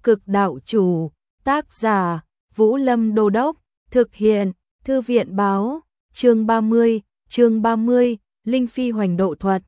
Cực đạo chủ, tác giả, Vũ Lâm Đô Đốc, thực hiện, Thư viện báo, chương 30, Linh Phi hoành độ thuật.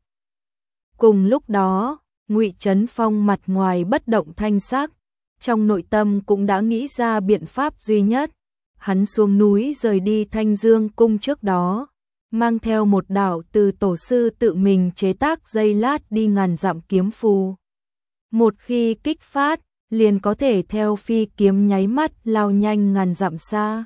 Cùng lúc đó, Ngụy Trấn Phong mặt ngoài bất động thanh sắc, trong nội tâm cũng đã nghĩ ra biện pháp duy nhất. Hắn xuống núi rời đi Thanh Dương cung trước đó, mang theo một đạo từ tổ sư tự mình chế tác dây lát đi ngàn dặm kiếm phù. Một khi kích phát, liền có thể theo phi kiếm nháy mắt lao nhanh ngàn dặm xa,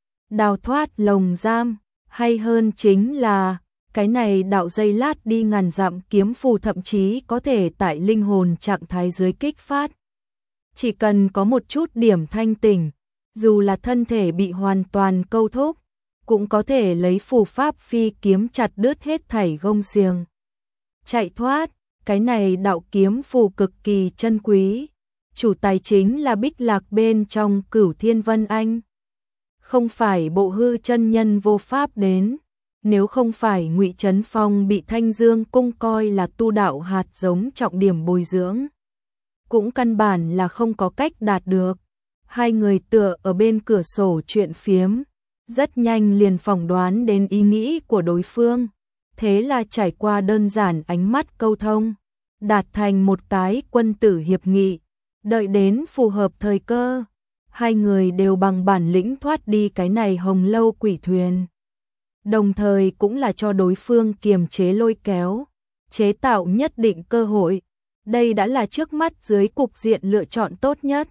đào thoát lồng giam, hay hơn chính là cái này đạo dây lát đi ngàn dặm kiếm phù thậm chí có thể tại linh hồn trạng thái dưới kích phát. Chỉ cần có một chút điểm thanh tỉnh, dù là thân thể bị hoàn toàn câu thúc, cũng có thể lấy phù pháp phi kiếm chặt đứt hết thảy gông xiềng, chạy thoát. Cái này đạo kiếm phù cực kỳ chân quý, chủ tài chính là Bích Lạc bên trong Cửu Thiên Vân Anh. Không phải Bộ Hư chân nhân vô pháp đến, nếu không phải Ngụy Trấn Phong bị Thanh Dương cung coi là tu đạo hạt giống trọng điểm bồi dưỡng, cũng căn bản là không có cách đạt được. Hai người tựa ở bên cửa sổ chuyện phiếm, rất nhanh liền phỏng đoán đến ý nghĩ của đối phương. Thế là trải qua đơn giản ánh mắt câu thông, đạt thành một cái quân tử hiệp nghị, đợi đến phù hợp thời cơ, hai người đều bằng bản lĩnh thoát đi cái này hồng lâu quỷ thuyền. Đồng thời cũng là cho đối phương kiềm chế lôi kéo, chế tạo nhất định cơ hội. Đây đã là trước mắt dưới cục diện lựa chọn tốt nhất.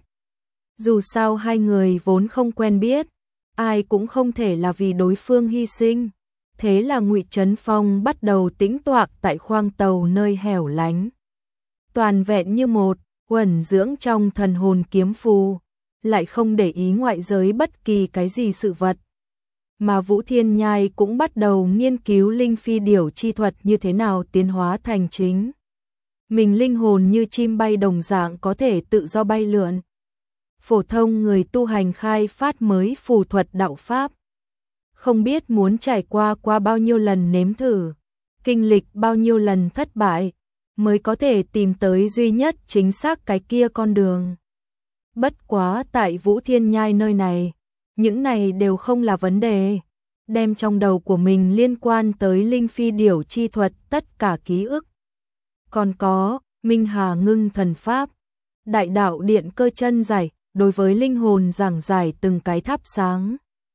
Dù sao hai người vốn không quen biết, ai cũng không thể là vì đối phương hy sinh. Thế là Ngụy Trấn Phong bắt đầu tĩnh tọa tại khoang tàu nơi hẻo lánh, toàn vẹn như một, uẩn dưỡng trong thần hồn kiếm phù, lại không để ý ngoại giới bất kỳ cái gì sự vật. Mà Vũ Thiên Nhai cũng bắt đầu nghiên cứu linh phi điểu chi thuật như thế nào tiến hóa thành chính mình linh hồn như chim bay đồng dạng có thể tự do bay lượn. Phổ thông người tu hành khai phát mới phù thuật đạo pháp, không biết muốn trải qua bao nhiêu lần nếm thử, kinh lịch bao nhiêu lần thất bại, mới có thể tìm tới duy nhất chính xác cái kia con đường. Bất quá tại Vũ Thiên Nhai nơi này, những này đều không là vấn đề. Đem trong đầu của mình liên quan tới linh phi điểu chi thuật tất cả ký ức. Còn có, Minh Hà ngưng thần pháp, đại đạo điện cơ chân giải, đối với linh hồn giảng giải từng cái thắp sáng.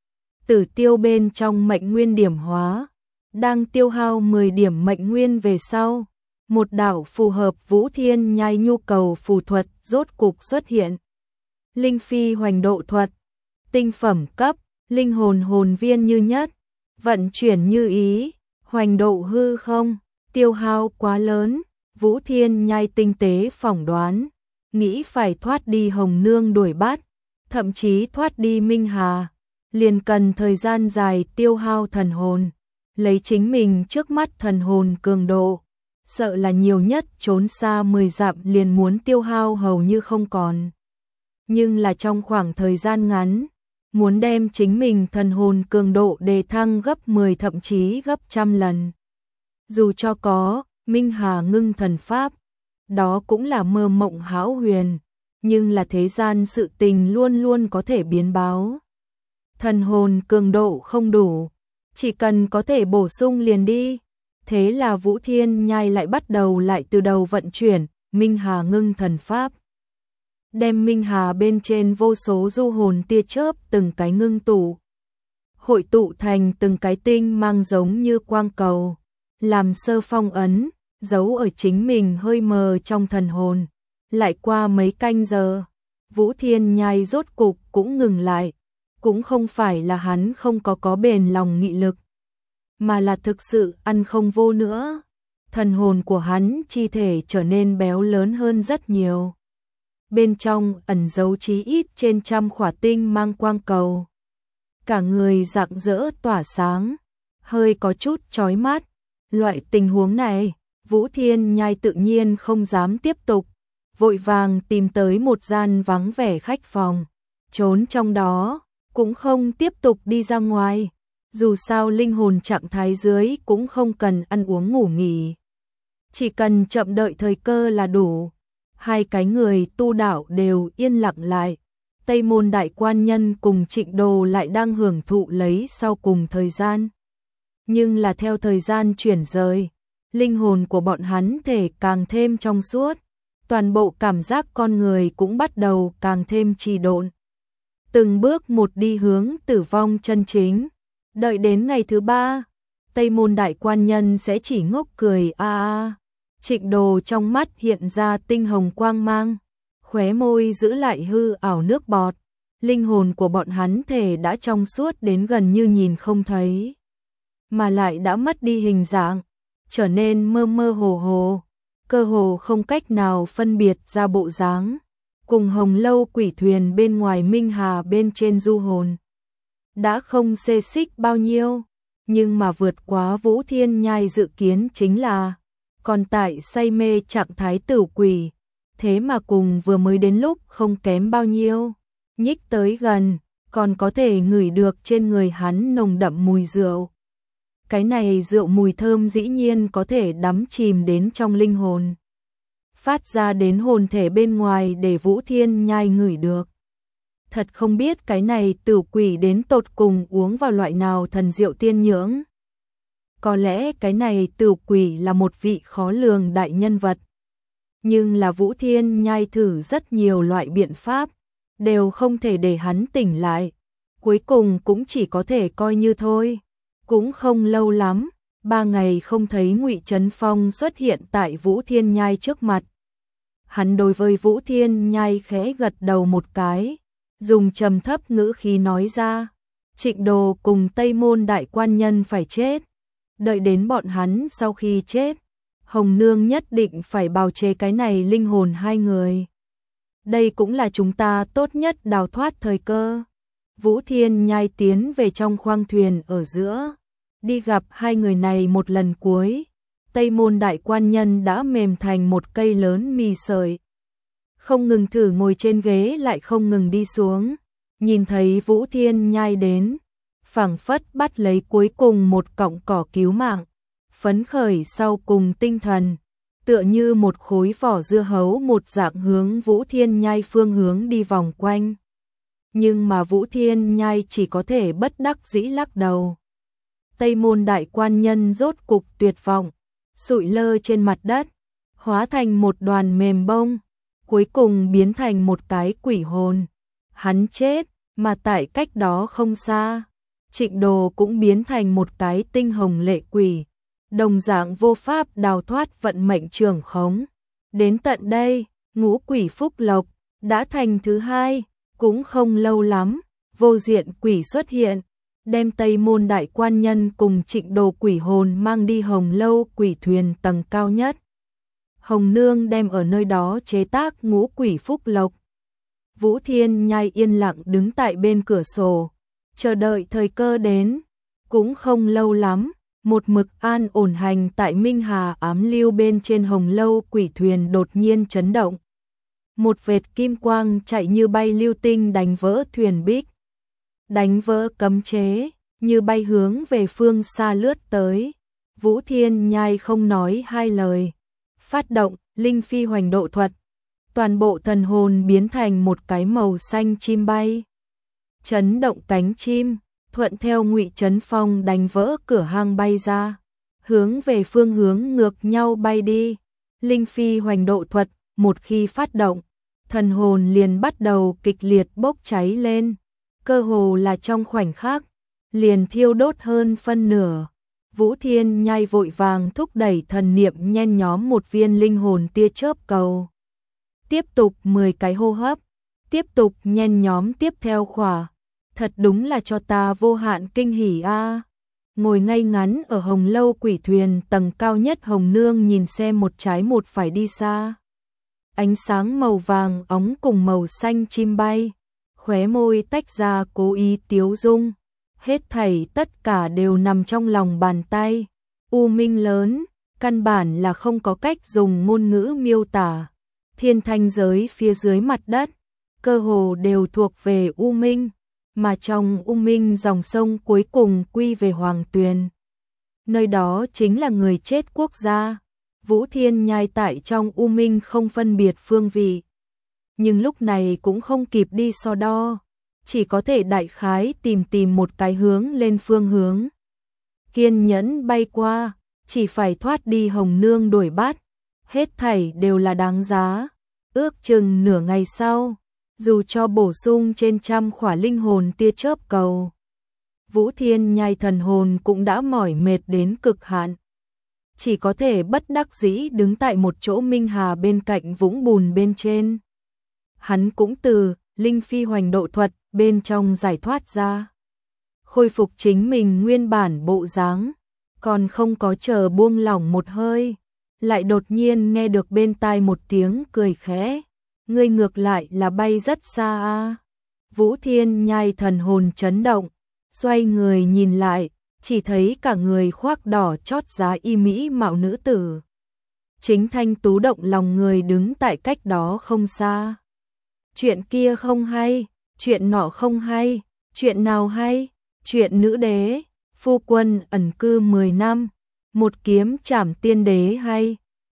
Tử tiêu bên trong mệnh nguyên điểm hóa, đang tiêu hao 10 điểm mệnh nguyên về sau, một đạo phù hợp Vũ Thiên Nhai nhu cầu phù thuật rốt cục xuất hiện. Linh phi hoành độ thuật, tinh phẩm cấp, linh hồn hồn viên như nhất, vận chuyển như ý, hoành độ hư không, tiêu hao quá lớn. Vũ Thiên Nhai tinh tế phỏng đoán, nghĩ phải thoát đi Hồng Nương đuổi bắt, thậm chí thoát đi Minh Hà, liền cần thời gian dài tiêu hao thần hồn, lấy chính mình trước mắt thần hồn cường độ, sợ là nhiều nhất trốn xa 10 dặm liền muốn tiêu hao hầu như không còn. Nhưng là trong khoảng thời gian ngắn, muốn đem chính mình thần hồn cường độ đề thăng gấp 10 thậm chí gấp trăm lần. Dù cho có Minh Hà ngưng thần pháp, đó cũng là mơ mộng hão huyền, nhưng là thế gian sự tình luôn luôn có thể biến báo. Thần hồn cường độ không đủ, chỉ cần có thể bổ sung liền đi. Thế là Vũ Thiên Nhai lại bắt đầu lại từ đầu vận chuyển Minh Hà ngưng thần pháp. Đem Minh Hà bên trên vô số du hồn tia chớp từng cái ngưng tụ, hội tụ thành từng cái tinh mang giống như quang cầu, làm sơ phong ấn, giấu ở chính mình hơi mờ trong thần hồn. Lại qua mấy canh giờ, Vũ Thiên Nhai rốt cục cũng ngừng lại, cũng không phải là hắn không có bền lòng nghị lực, mà là thực sự ăn không vô nữa. Thần hồn của hắn chi thể trở nên béo lớn hơn rất nhiều. Bên trong ẩn giấu chí ít trên trăm khỏa tinh mang quang cầu. Cả người rạng rỡ tỏa sáng, hơi có chút chói mắt. Loại tình huống này, Vũ Thiên Nhai tự nhiên không dám tiếp tục, vội vàng tìm tới một gian vắng vẻ khách phòng, trốn trong đó, cũng không tiếp tục đi ra ngoài. Dù sao linh hồn trạng thái dưới cũng không cần ăn uống ngủ nghỉ, chỉ cần chậm đợi thời cơ là đủ. hai cái người tu đạo đều yên lặng lại. Tây Môn Đại Quan Nhân cùng Trịnh Đồ lại đang hưởng thụ lấy sau cùng thời gian. Nhưng là theo thời gian chuyển rời, linh hồn của bọn hắn thể càng thêm trong suốt, toàn bộ cảm giác con người cũng bắt đầu càng thêm trì độn. Từng bước một đi hướng tử vong chân chính. Đợi đến ngày thứ 3, Tây Môn Đại Quan Nhân sẽ chỉ ngốc cười a. Trịnh Đồ trong mắt hiện ra tinh hồng quang mang, khóe môi giữ lại hư ảo nước bọt. Linh hồn của bọn hắn thể đã trong suốt đến gần như nhìn không thấy, mà lại đã mất đi hình dạng, trở nên mơ mơ hồ hồ, cơ hồ không cách nào phân biệt ra bộ dáng. Cùng Hồng Lâu quỷ thuyền bên ngoài Minh Hà bên trên du hồn đã không xê xích bao nhiêu, nhưng mà vượt quá Vũ Thiên Nhai dự kiến chính là còn tại say mê trạng thái tử quỷ, thế mà cùng vừa mới đến lúc không kém bao nhiêu. Nhích tới gần, còn có thể ngửi được trên người hắn nồng đậm mùi rượu. Cái này rượu mùi thơm dĩ nhiên có thể đắm chìm đến trong linh hồn, phát ra đến hồn thể bên ngoài để Vũ Thiên Nhai ngửi được. Thật không biết cái này tử quỷ đến tột cùng uống vào loại nào thần rượu tiên nhưỡng. Có lẽ cái này tử quỷ là một vị khó lường đại nhân vật. Nhưng là Vũ Thiên Nhai thử rất nhiều loại biện pháp, đều không thể để hắn tỉnh lại. Cuối cùng cũng chỉ có thể coi như thôi. Cũng không lâu lắm, 3 ngày không thấy Ngụy Trấn Phong xuất hiện tại Vũ Thiên Nhai trước mặt. Hắn đối với Vũ Thiên Nhai khẽ gật đầu một cái, dùng trầm thấp ngữ khí nói ra, Trịnh Đồ cùng Tây Môn Đại Quan Nhân phải chết. Đợi đến bọn hắn sau khi chết, Hồng Nương nhất định phải bào chế cái này linh hồn hai người. Đây cũng là chúng ta tốt nhất đào thoát thời cơ. Vũ Thiên Nhai tiến về trong khoang thuyền ở giữa, đi gặp hai người này một lần cuối. Tây Môn Đại Quan Nhân đã mềm thành một cây lớn mì sợi, không ngừng thử ngồi trên ghế lại không ngừng đi xuống. Nhìn thấy Vũ Thiên Nhai đến, phảng phất bắt lấy cuối cùng một cọng cỏ cứu mạng, phấn khởi sau cùng tinh thần, tựa như một khối vỏ dưa hấu một dạng hướng Vũ Thiên Nhai phương hướng đi vòng quanh. Nhưng mà Vũ Thiên Nhai chỉ có thể bất đắc dĩ lắc đầu. Tây Môn Đại Quan Nhân rốt cục tuyệt vọng, sụi lơ trên mặt đất, hóa thành một đoàn mềm bông, cuối cùng biến thành một cái quỷ hồn. Hắn chết, mà tại cách đó không xa, Trịnh Đồ cũng biến thành một cái tinh hồng lệ quỷ, đồng dạng vô pháp đào thoát vận mệnh trường khống. Đến tận đây, ngũ quỷ phúc lộc đã thành thứ hai. Cũng không lâu lắm, vô diện quỷ xuất hiện, đem Tây Môn Đại Quan Nhân cùng Trịnh Đồ quỷ hồn mang đi Hồng Lâu quỷ thuyền tầng cao nhất. Hồng Nương đem ở nơi đó chế tác ngũ quỷ phúc lộc. Vũ Thiên Nhai yên lặng đứng tại bên cửa sổ, chờ đợi thời cơ đến. Cũng không lâu lắm, một mực an ổn hành tại Minh Hà ám lưu bên trên Hồng Lâu quỷ thuyền đột nhiên chấn động. Một vệt kim quang chạy như bay lưu tinh đánh vỡ thuyền bích, đánh vỡ cấm chế, như bay hướng về phương xa lướt tới. Vũ Thiên Nhai không nói hai lời, phát động linh phi hoành độ thuật, toàn bộ thần hồn biến thành một cái màu xanh chim bay, chấn động cánh chim, thuận theo Ngụy Trấn Phong đánh vỡ cửa hang bay ra, hướng về phương hướng ngược nhau bay đi. Linh phi hoành độ thuật một khi phát động, thần hồn liền bắt đầu kịch liệt bốc cháy lên, cơ hồ là trong khoảnh khắc, liền thiêu đốt hơn phân nửa. Vũ Thiên Nhai vội vàng thúc đẩy thần niệm nhen nhóm một viên linh hồn tia chớp cầu. Tiếp tục 10 cái hô hấp, tiếp tục nhen nhóm tiếp theo khỏa. Thật đúng là cho ta vô hạn kinh hỉ a. Ngồi ngay ngắn ở Hồng Lâu quỷ thuyền tầng cao nhất, Hồng Nương nhìn xem một trái một phải đi xa. Ánh sáng màu vàng óng cùng màu xanh chim bay, khóe môi tách ra cố ý tiếu dung. Hết thảy tất cả đều nằm trong lòng bàn tay. U minh lớn, căn bản là không có cách dùng ngôn ngữ miêu tả. Thiên thanh giới phía dưới mặt đất, cơ hồ đều thuộc về U minh, mà trong U minh dòng sông cuối cùng quy về Hoàng Tuyền. Nơi đó chính là người chết quốc gia. Vũ Thiên Nhai tại trong u minh không phân biệt phương vị. Nhưng lúc này cũng không kịp đi so đo, chỉ có thể đại khái tìm một cái hướng lên phương hướng. Kiên nhẫn bay qua, chỉ phải thoát đi Hồng Nương đuổi bắt, hết thảy đều là đáng giá. Ước chừng nửa ngày sau, dù cho bổ sung trên 100 khỏa linh hồn tia chớp cầu, Vũ Thiên Nhai thần hồn cũng đã mỏi mệt đến cực hạn. Chỉ có thể bất đắc dĩ đứng tại một chỗ minh hà bên cạnh vũng bùn bên trên. Hắn cũng từ linh phi hoành độ thuật bên trong giải thoát ra, khôi phục chính mình nguyên bản bộ dáng, còn không có chờ buông lỏng một hơi, lại đột nhiên nghe được bên tai một tiếng cười khẽ, ngươi ngược lại là bay rất xa a. Vũ Thiên Nhai thần hồn chấn động, xoay người nhìn lại, chỉ thấy cả người khoác đỏ chót giá y mỹ mạo nữ tử. Chính thanh tú động lòng người đứng tại cách đó không xa. Chuyện kia không hay, chuyện nọ không hay, chuyện nào hay, chuyện nữ đế, phu quân ẩn cư 10 năm, một kiếm trảm tiên đế hay.